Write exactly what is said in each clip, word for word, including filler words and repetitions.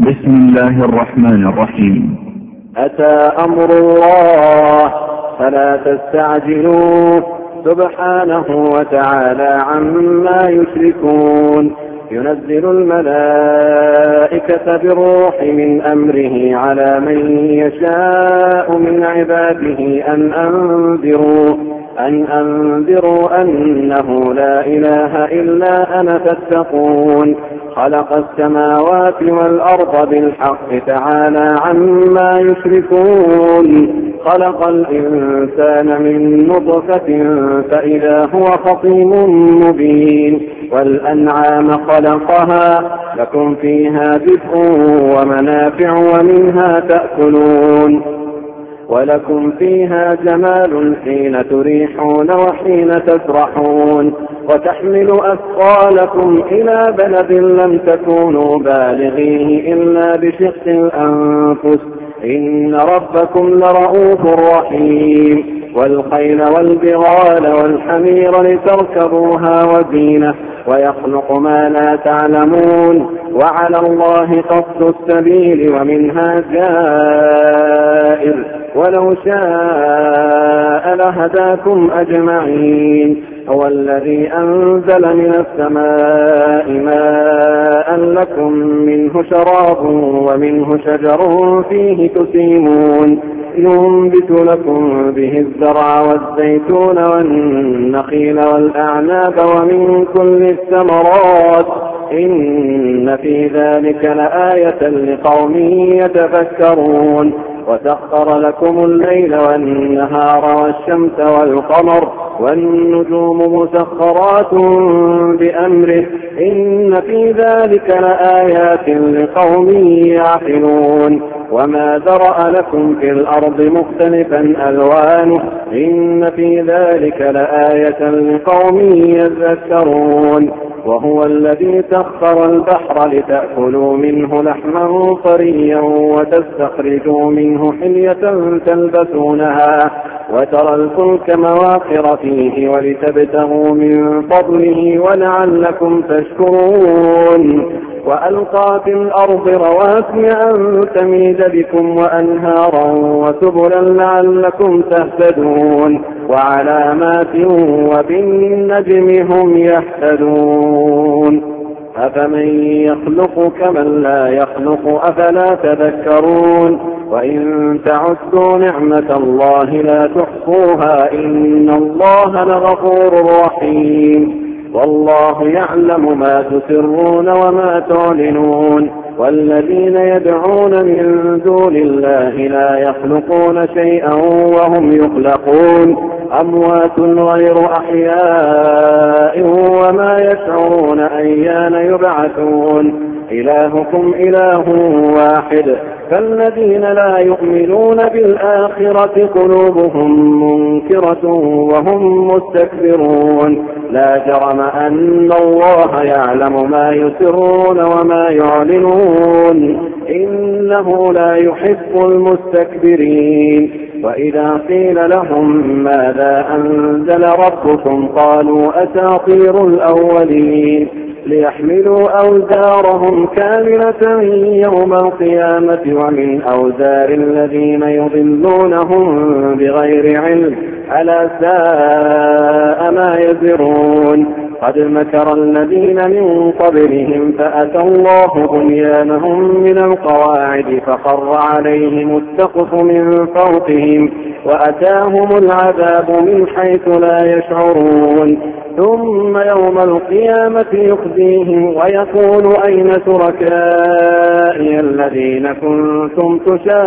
بسم الله الرحمن الرحيم. أتى أمر الله فلا تستعجلوه سبحانه وتعالى عما يشركون. ينزل الملائكة بالروح من أمره على من يشاء من عباده أن أنذروا أن أنذروا أنه لا إله إلا أنا فاتقون. خلق السماوات والأرض بالحق تعالى عما يشركون. خلق الإنسان من نطفة فإذا هو خصيم مبين. والأنعام خلقها لكم فيها دفء ومنافع ومنها تأكلون ولكم فيها جمال حين تريحون وحين تسرحون. وتحمل أثقالكم إلى بلد لم تكونوا بالغيه إلا بشق الأنفس إن ربكم لرؤوف رحيم. والخيل والبغال والحمير لتركبوها وزينة ويخلق ما لا تعلمون. وعلى الله قصد السبيل ومنها جائر ولو شاء لهداكم أجمعين. هو الذي أنزل من السماء ماء لكم منه شراب ومنه شجر فيه تسيمون. ينبت لكم به الزرع والزيتون والنخيل والأعناب ومن كل الثمرات إن في ذلك لآية لقوم يتفكرون. وسخر لكم الليل والنهار والشمس والقمر والنجوم مسخرات بأمره إن في ذلك لآيات لقوم يعقلون. وما ذرأ لكم في الأرض مختلفا ألوانه إن في ذلك لآية لقوم يذكرون. وهو الذي سخر البحر لتأكلوا منه لحما طريا وتستخرجوا منه حلية تلبسونها وترى الفلك مواخر فيه ولتبتغوا من فضله ولعلكم تشكرون. وألقى في الأرض رواسي أن تميد بكم وأنهارا وسبلا لعلكم تهتدون وعلامات وبالنجم هم يهتدون. أفمن يخلق كمن لا يخلق أفلا تذكرون. وإن تعدوا نعمة الله لا تحصوها إن الله لغفور رحيم. والله يعلم ما تسرون وما تعلنون. والذين يدعون من دون الله لا يخلقون شيئا وهم يخلقون أموات غير أحياء وما يشعرون أيان يبعثون. إلهكم إله واحد فالذين لا يؤمنون بالآخرة قلوبهم منكرة وهم مستكبرون. لا جرم أن الله يعلم ما يسرون وما يعلنون إنه لا يحب المستكبرين. وإذا قيل لهم ماذا أنزل ربكم قالوا أساطير الأولين ليحملوا أوزارهم كاملة يوم القيامة ومن أوزار الذين يضلونهم بغير علم ألا ساء ما يزرون. قد مكر الذين من قبلهم فأتى الله بنيانهم من القواعد فخر عليهم السقف من فوقهم وأتاهم العذاب من حيث لا يشعرون. ثم يوم القيامة يخزيهم ويقول أين شركائي الذين كنتم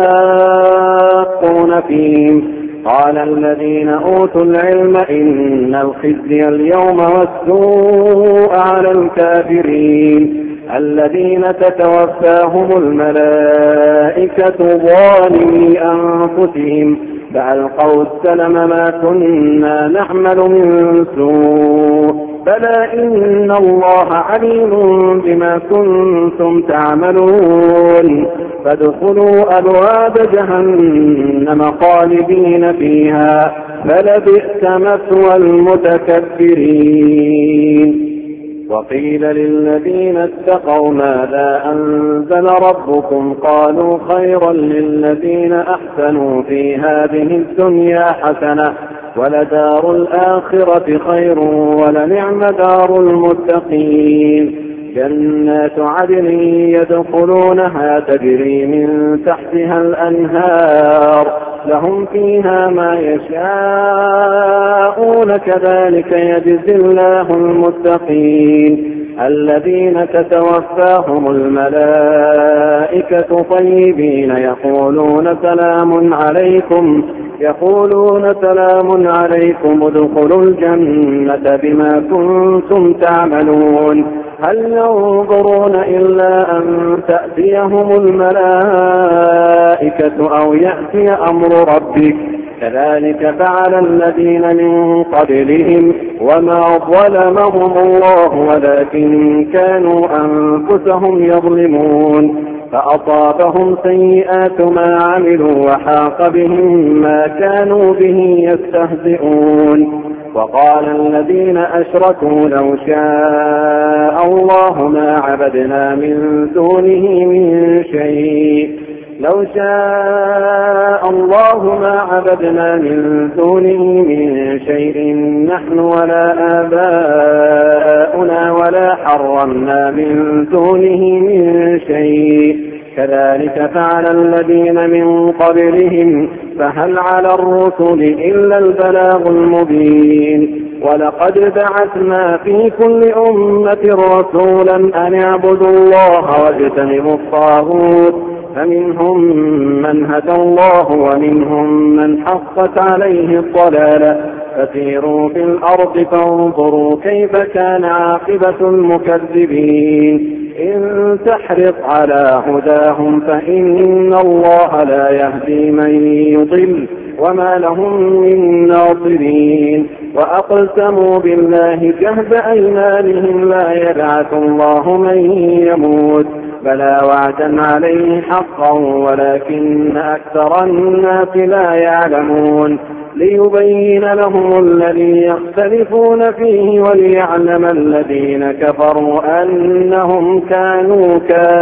تشاقون فيهم قال الذين أوتوا العلم إن الخزي اليوم والسوء على الكافرين الذين تتوفاهم الملائكة ظالمي أنفسهم فألقوا السلم ما كنا نعمل من سوء بلى إن الله عليم بما كنتم تعملون. فادخلوا أبواب جهنم خالدين فيها فلبئس مثوى المتكبرين. وقيل للذين اتقوا ماذا أنزل ربكم قالوا خيرا للذين أحسنوا في هذه الدنيا حسنة ولدار الآخرة خير ولنعم دار المتقين جنات عدن يدخلونها تجري من تحتها الأنهار لهم فيها ما يشاءون كذلك يجزي الله المتقين الذين تتوفاهم الملائكة طيبين يقولون سلام عليكم يقولون سلام عليكم ادخلوا الجنة بما كنتم تعملون هل ينظرون إلا أن تأتيهم الملائكة أو يأتي أمر ربك كذلك فعل الذين من قبلهم وما ظلمهم الله ولكن كانوا أنفسهم يظلمون فأصابهم سيئات ما عملوا وحاق بهم ما كانوا به يستهزئون وقال الذين أشركوا لو شاء الله ما عبدنا من دونه من شيء لو شاء الله ما عبدنا من دونه من شيء نحن ولا آباؤنا ولا حرمنا من دونه من شيء كذلك فعل الذين من قبلهم فهل على الرسل إلا البلاغ المبين ولقد بعثنا في كل أمة رسولا أن اعبدوا الله واجتنبوا الطاغوت فمنهم من هدى الله ومنهم من حقت عليه الضلالة فسيروا في الأرض فانظروا كيف كان عاقبة المكذبين إن تحرص على هداهم فإن الله لا يهدي من يضل وما لهم من ناصرين وأقسموا بالله جهد أيمانهم لا يبعث الله من يموت بلى وعدا عليه حقا ولكن أكثر الناس لا يعلمون ليبين لهم الذي يختلفون فيه وليعلم الذين كفروا أنهم كانوا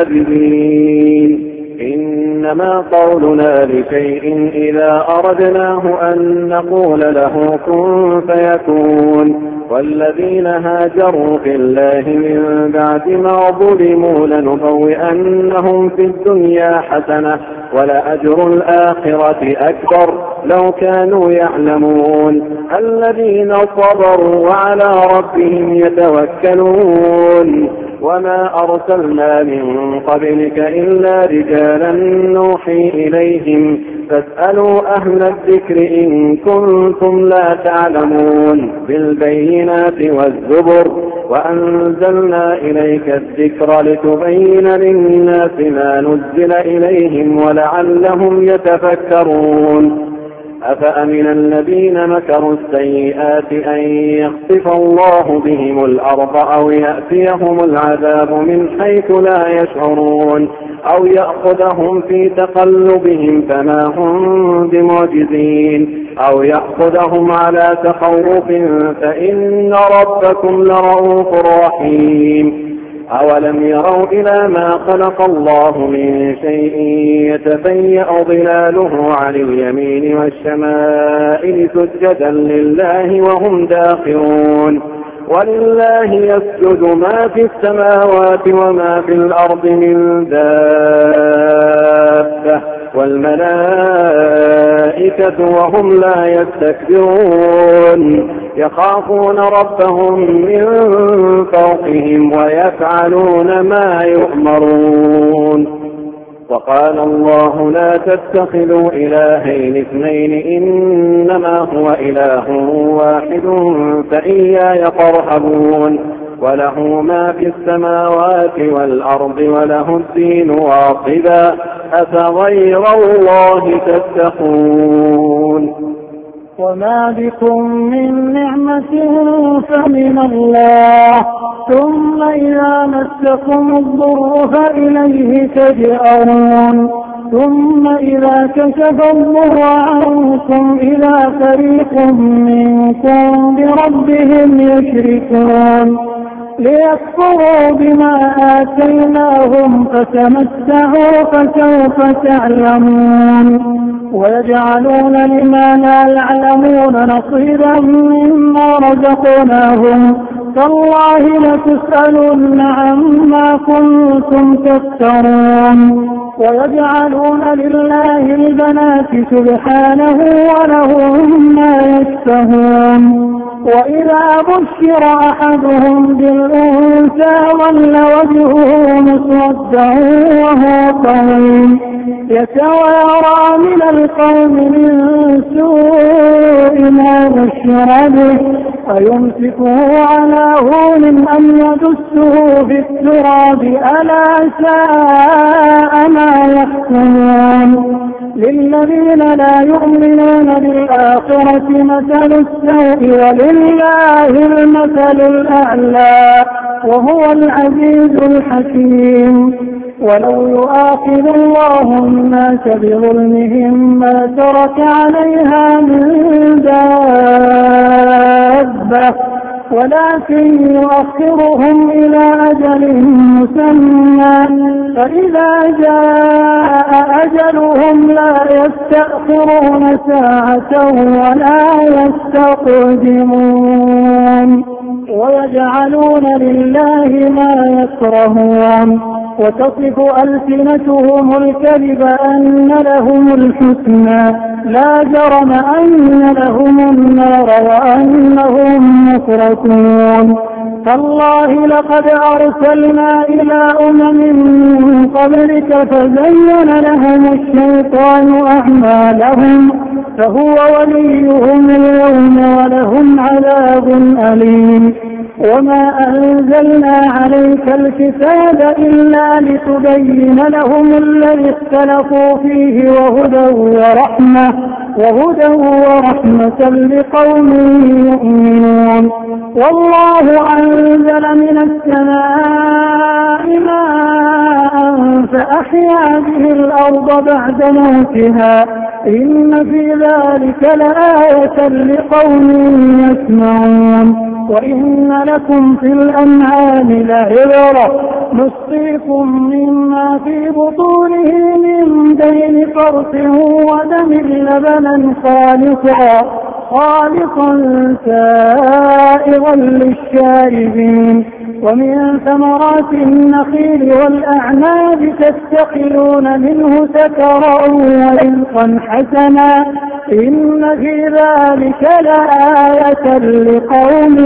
كاذبين إنما قولنا لشيء إذا أردناه أن نقول له كن فيكون والذين هاجروا في الله من بعد ما ظلموا لنبوئنهم في الدنيا حسنة ولأجر الآخرة أكبر لو كانوا يعلمون الذين صبروا وعلى ربهم يتوكلون وما أرسلنا من قبلك إلا رجالا نوحي إليهم فاسألوا أهل الذكر إن كنتم لا تعلمون بالبينات والزبر وأنزلنا إليك الذكر لتبين للناس ما نزل إليهم ولعلهم يتفكرون أفأمن الذين مكروا السيئات أن يخسف الله بهم الأرض أو يأتيهم العذاب من حيث لا يشعرون أو يأخذهم في تقلبهم فما هم بمعجزين أو يأخذهم على تخوف فإن ربكم لرؤوف رحيم أولم يروا إلى ما خلق الله من شيء يتفيأ ظلاله عن اليمين والشمائل سجدا لله وهم داخرون ولله يسجد ما في السماوات وما في الأرض من دابة والملائكة وهم لا يستكبرون يخافون ربهم من فوقهم ويفعلون ما يؤمرون وقال الله لا تتخذوا إلهين اثنين إنما هو إله واحد فإياي فارهبون وله ما في السماوات والأرض وله الدين واصبا أفغير الله تتقون وما بكم من نعمة فمن الله ثم إذا مسكم الضر فإليه تجأرون ثم إذا كشف الضر عنكم إذا فريق منكم بربهم يشركون ليكفروا بما آتيناهم فتمتعوا فسوف تعلمون ويجعلون لما لا يعلمون نصيبا مما رزقناهم تالله لتسألن عما كنتم تفترون ويجعلون لله البنات سبحانه ولهم ما يشتهون وإذا بشر أحدهم بالأنثى ظل وجهه مسودا وهو كظيم يتوارى من القوم من سوء ما بشر به أيمسكه على هون أم يدسه في التراب ألا ساء ما يحكمون للذين لا يؤمنون بالآخرة مثل السوء ولله المثل الأعلى وهو العزيز الحكيم ولو يؤاخذ الله الناس بظلمهم ما ترك عليها من دابة ولكن يؤخرهم إلى أجل مسمى فإذا جاء أجلهم لا يستأخرون ساعة ولا يستقدمون ويجعلون لله ما يكرهون وتصف ألسنتهم الكذب أن لهم الحسنى لا جرم أن لهم النار وأنهم مفرطون تالله لقد أرسلنا إلى أمم من قبلك فزين لهم الشيطان أعمالهم فهو وليهم اليوم ولهم عذاب أليم وما أنزلنا عليك الكتاب إلا لتبين لهم الذي اختلفوا فيه وهدى ورحمة وهدى ورحمة لقوم يؤمنون والله أنزل من السماء ماء فأحيا به الأرض بعد موتها إن في ذلك لآية لقوم يسمعون وإن لكم في الأنعام لعبرة نسقيكم مما في بطونه من بين فرث ودم لبنا خالصا خالصا سائغا للشاربين ومن ثمرات النخيل والأعناب تتخذون منه سكرا ورزقا حسنا إن في ذلك لآية لقوم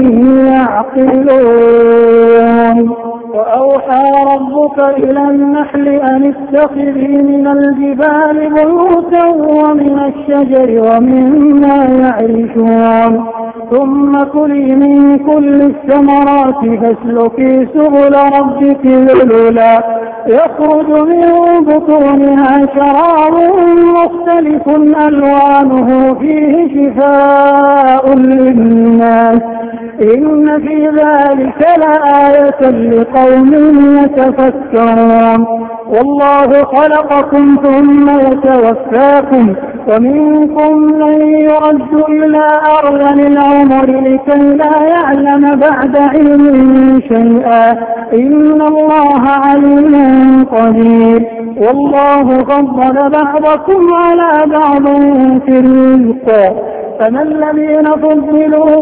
يعقلون وأوحى ربك إلى النحل أن اتخذي من الجبال بيوتا ومن الشجر ومما يعرشون ثم كلي من كل الثمرات فاسلكي سبل ربك ذللا يخرج من بطونها شراب مختلف ألوانه فيه شفاء للناس إن في ذلك لآية لقوم يتفكرون والله خلقكم ثم يتوفاكم ومنكم من يرد إلى أرذل العمر لكي لا يعلم بعد علم شيئا إن الله عليم قدير والله فضل بعضكم على بعض في الرزق فما الذين فضلوا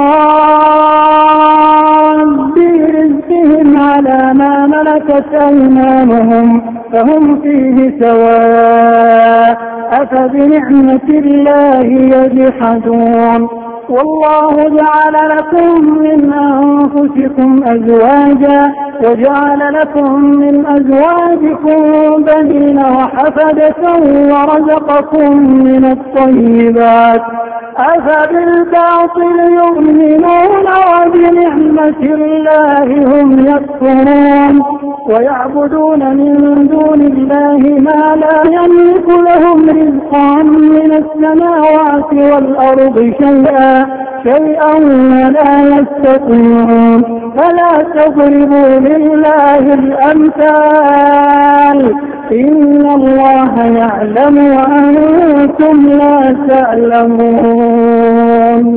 براد رزقهم على ما ملكت أيمانهم فهم فيه سواء أفبنعمة الله يجحدون والله جعل لكم من أنفسكم أزواجا وجعل لكم من أزواجكم بنين وحفدة ورزقكم من الطيبات أفبالباطل يؤمنون وبنعمة الله هم يكفرون ويعبدون من دون الله ما لا يملك لهم رزقا من السماوات والأرض شيئا شيئا ولا يستطيعون فلا تضربوا لله الأمثال إن الله يعلم وأنتم لا تعلمون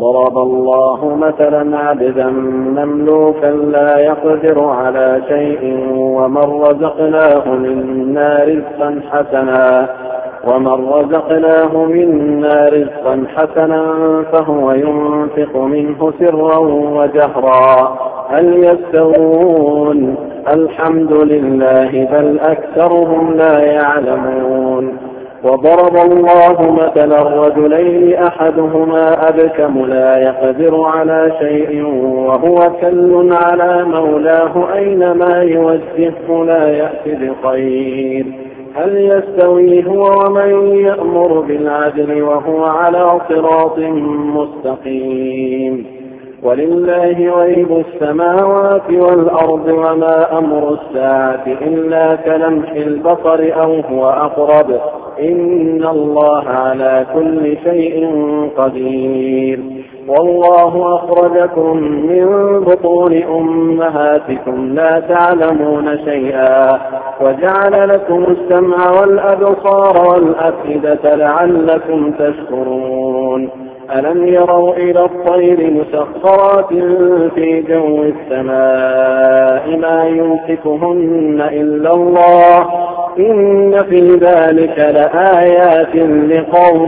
ضرب الله مثلا عبدا مملوكا لا يقدر على شيء ومن رزقناه منا رزقا حسنا ومن رزقناه منا رزقا حسنا فهو ينفق منه سرا وجهرا هل يستوون الحمد لله بل أكثرهم لا يعلمون وضرب الله مثلا رجلين أحدهما أبكم لا يقدر على شيء وهو كل على مولاه أينما يوجهه لا يأتي بخير هل يستوي هو ومن يأمر بالعدل وهو على صراط مستقيم ولله غيب السماوات والأرض وما أمر الساعة إلا كلمح البصر أو هو أقرب إن الله على كل شيء قدير والله أخرجكم من بطون أمهاتكم لا تعلمون شيئا وجعل لكم السمع والأبصار والأفئدة لعلكم تشكرون ألم يروا إلى الطير مسخرات في جو السماء ما يمسكهن إلا الله إن في ذلك لآيات لقوم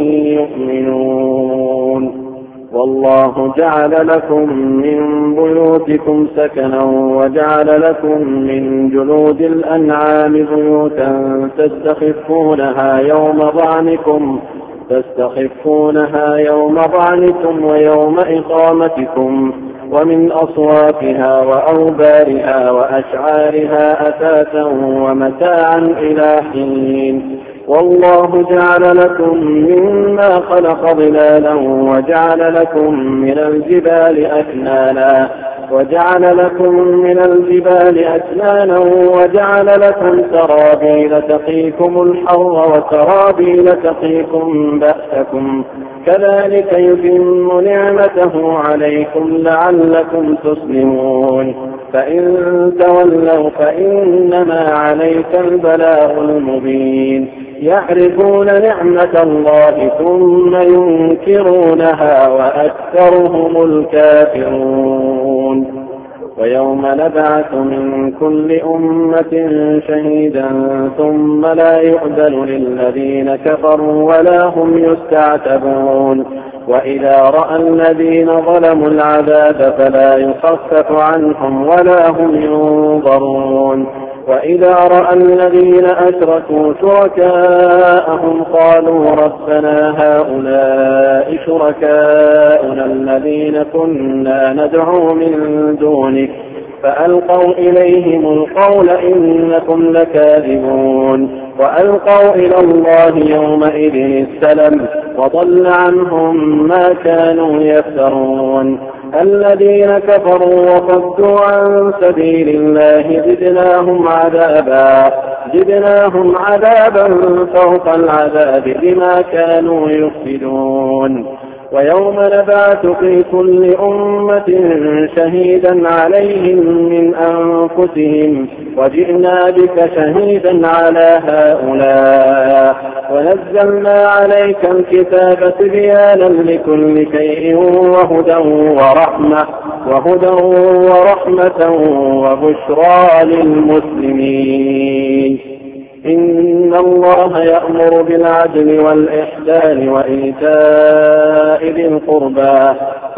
يؤمنون والله جعل لكم من بيوتكم سكنا وجعل لكم من جلود الأنعام بيوتا تستخفونها يوم ظعنكم تستخفونها يوم ظعنكم ويوم إقامتكم ومن أصوافها وأوبارها وأشعارها أثاثا ومتاعا إلى حين والله جعل لكم مما خلق ظلالا وجعل لكم من الجبال أكنانا وجعل لكم من الجبال أكنانا وجعل لكم سرابيل تقيكم الحر وسرابيل تقيكم بأسكم كذلك يتم نعمته عليكم لعلكم تسلمون فإن تولوا فإنما عليك البلاغ المبين يعرفون نعمة الله ثم ينكرونها وأكثرهم الكافرون ويوم نبعث من كل أمة شهيدا ثم لا يؤذن للذين كفروا ولا هم يستعتبون وإذا رأى الذين ظلموا العذاب فلا يخفف عنهم ولا هم ينظرون وإذا رأى الذين أشركوا شركاءهم قالوا ربنا هؤلاء شركاؤنا الذين كنا ندعو من دونك فألقوا إليهم القول إنكم لكاذبون وألقوا إلى الله يومئذ السلم وضل عنهم ما كانوا يفترون الذين كفروا وصدوا عن سبيل الله زدناهم عذابا زدناهم عذابا فوق العذاب بما كانوا يفسدون ويوم نبعث في كل أمة شهيدا عليهم من أنفسهم وجئنا بك شهيدا على هؤلاء ونزلنا عليك الكتاب تبيانا لكل شيء وهدى ورحمة وهدى ورحمة وبشرى للمسلمين إن الله يأمر بالعدل والإحسان وإيتاء ذي القربى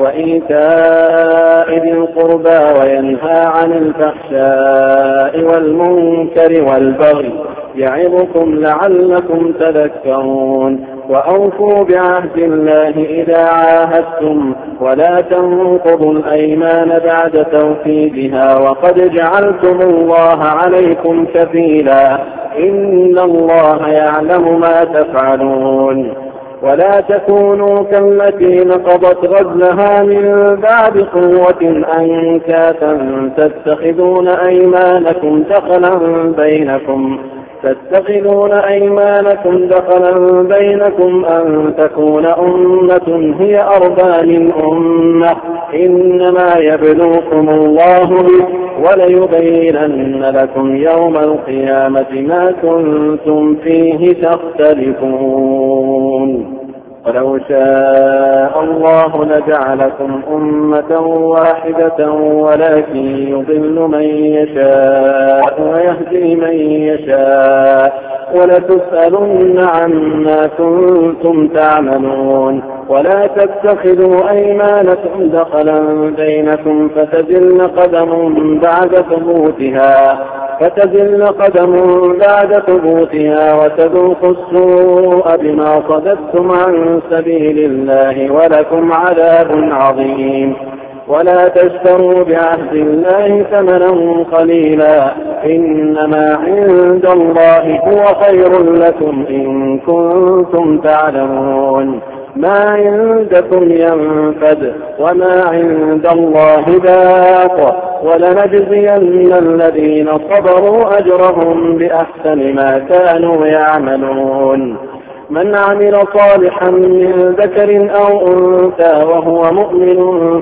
وإيتاء ذي القربى وينهى عن الفحشاء والمنكر والبغي يعظكم لعلكم تذكرون وأوفوا بعهد الله إذا عاهدتم ولا تنقضوا الأيمان بعد توكيدها وقد جعلتم الله عليكم كفيلا إن الله يعلم ما تفعلون ولا تكونوا كالتي نقضت غزلها من بعد قوة أنكاثا تتخذون أيمانكم دخلا بينكم تتخذون أيمانكم دخلا بينكم أن تكون أمة هي أربى من أمة إنما يبلوكم الله به وليبينن لكم يوم القيامة ما كنتم فيه تختلفون. ولو شاء الله لجعلكم أمة واحدة ولكن يضل من يشاء ويهدي من يشاء ولتسألن عما كنتم تعملون. ولا تتخذوا أيمانكم دخلا بينكم فتزل قدم بعد ثبوتها فتزل قدم بعد ثبوتها وتذوقوا السوء بما صددتم عن سبيل الله ولكم عذاب عظيم. ولا تشتروا بعهد الله ثمنا قليلا إنما عند الله هو خير لكم إن كنتم تعلمون. ما عندكم ينفد وما عند الله باق ولنجزين الذين صبروا أجرهم بأحسن ما كانوا يعملون. من عمل صالحا من ذكر أو أنثى وهو مؤمن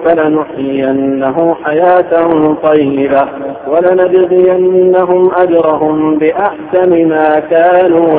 فلنحيينه حياة طيبة ولنجزينهم أجرهم بأحسن ما كانوا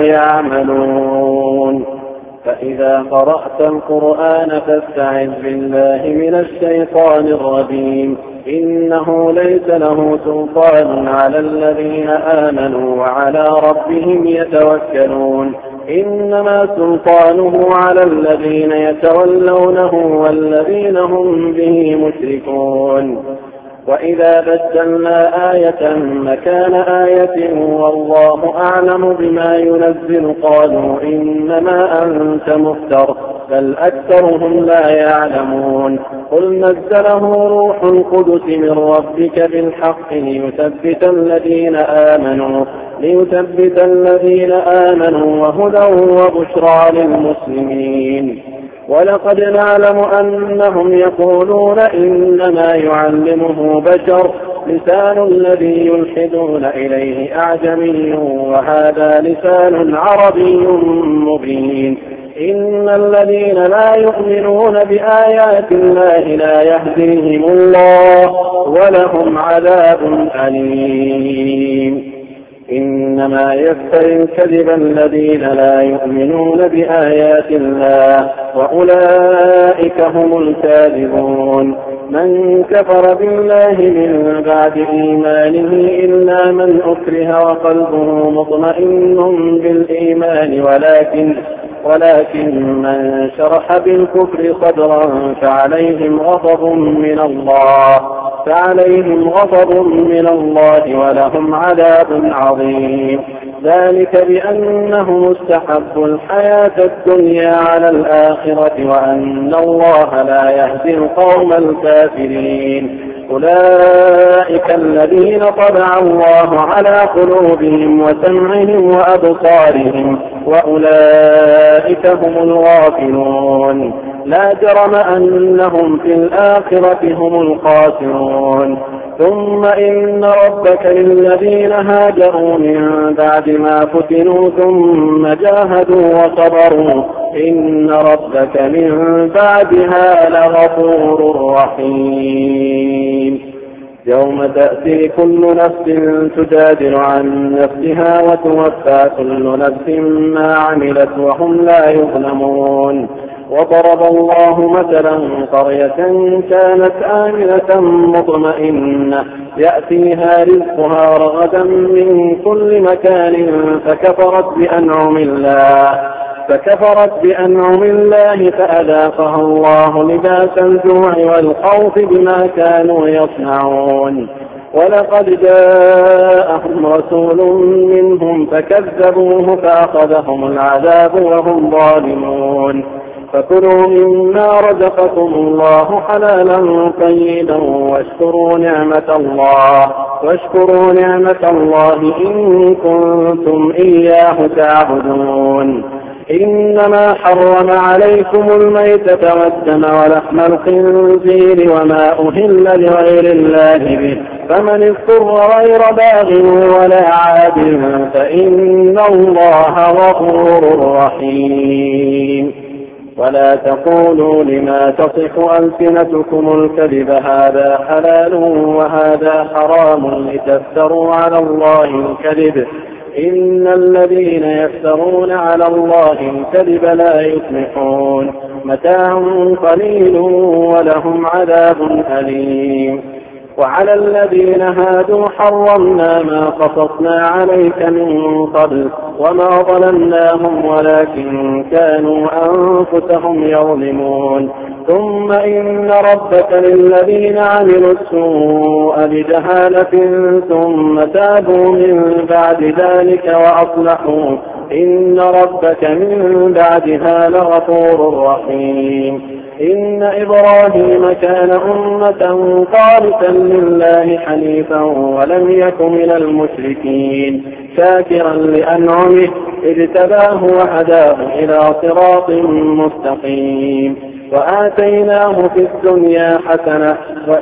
يعملون. فإذا قرأت القرآن فاستعذ بالله من الشيطان الرجيم إنه ليس له سلطان على الذين آمنوا وعلى ربهم يتوكلون. إنما سلطانه على الذين يتولونه والذين هم به مشركون. وإذا بدلنا آية مكان آية والله أعلم بما ينزل قالوا إنما أنت مفتر بل أكثرهم لا يعلمون. قل نزله روح القدس من ربك بالحق ليثبت الذين آمنوا ليثبت الذين آمنوا وهدى وبشرى للمسلمين. ولقد نعلم أنهم يقولون إنما يعلمه بشر لسان الذي يلحدون إليه أعجمي وهذا لسان عربي مبين. إن الذين لا يؤمنون بآيات الله لا يهديهم الله ولهم عذاب أليم. إنما يفتري الكذب الذين لا يؤمنون بآيات الله وأولئك هم الكاذبون. من كفر بالله من بعد إيمانه إلا من أكره وقلبه مطمئن بالإيمان ولكن ولكن من شرح بالكفر صدرا فعليهم غضب من الله فعليهم غضب من الله ولهم عذاب عظيم. ذلك بأنهم استحبوا الحياة الدنيا على الآخرة وأن الله لا يهدي القوم الكافرين. أولئك الذين طبع الله على قلوبهم وسمعهم وأبصارهم وأولئك هم الغافلون. لا جرم أنهم في الآخرة هم الخاسرون. ثم إن ربك للذين هاجروا من بعد ما فتنوا ثم جاهدوا وصبروا إن ربك من بعدها لغفور رحيم. يوم تأتي كل نفس تجادل عن نفسها وتوفى كل نفس ما عملت وهم لا يظلمون. وضرب الله مثلا قرية كانت آمنة مطمئنة يأتيها رزقها رغدا من كل مكان فكفرت بأنعم الله فكفرت بأنعم الله فأذاقها الله لباس الجوع والخوف بما كانوا يصنعون. ولقد جاءهم رسول منهم فكذبوه فأخذهم العذاب وهم ظالمون. فكلوا مما رزقكم الله حلالا طيبا واشكروا نعمة الله واشكروا نعمة الله إن كنتم إياه تعبدون. إنما حرم عليكم الميتة والدم ولحم الخنزير وما أهل لغير الله به فمن اضطر غير باغ ولا عاد فإن الله غفور رحيم. ولا تقولوا لما تصف ألسنتكم الكذب هذا حلال وهذا حرام لتفتروا على الله الكذب إن الذين يفترون على الله الكذب لا يفلحون متاع قليل ولهم عذاب أليم. وعلى الذين هادوا حرمنا ما قصصنا عليك من قبل وما ظلمناهم ولكن كانوا أنفسهم يظلمون. ثم إن ربك للذين عملوا السوء بجهالة ثم تابوا من بعد ذلك وأصلحوا إن ربك من بعدها لغفور رحيم. إن إبراهيم كان أمة قانتا لله حنيفا ولم يك من المشركين شاكرا لأنعمه اجتباه وهداه إلى صراط مستقيم. وآتيناه في الدنيا حسنة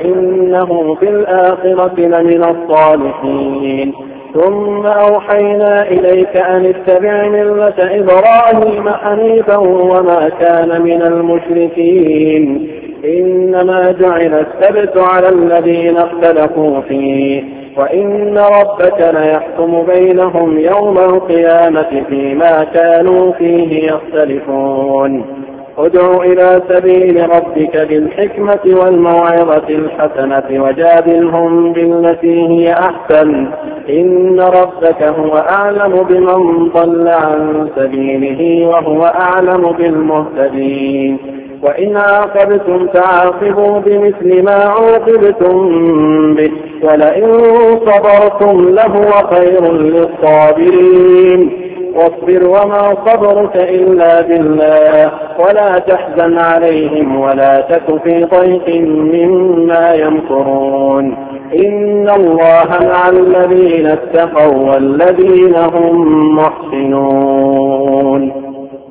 وإنه في الآخرة لمن الصالحين. ثم أوحينا إليك أن اتبع ملة إبراهيم حنيفا وما كان من المشركين. إنما جعل السبت على الذين اختلفوا فيه وإن ربك ليحكم بينهم يوم القيامة فيما كانوا فيه يختلفون. ادع إلى سبيل ربك بالحكمة والموعظة الحسنة وجادلهم بالتي هي أحسن إن ربك هو أعلم بمن ضل عن سبيله وهو أعلم بالمهتدين. وإن عاقبتم فعاقبوا بمثل ما عوقبتم به ولئن صبرتم لهو خير للصابرين. واصبر وما صبرك إلا بالله ولا تحزن عليهم ولا تك في ضيق مما يمكرون. إن الله مع الذين اتقوا والذين هم محسنون.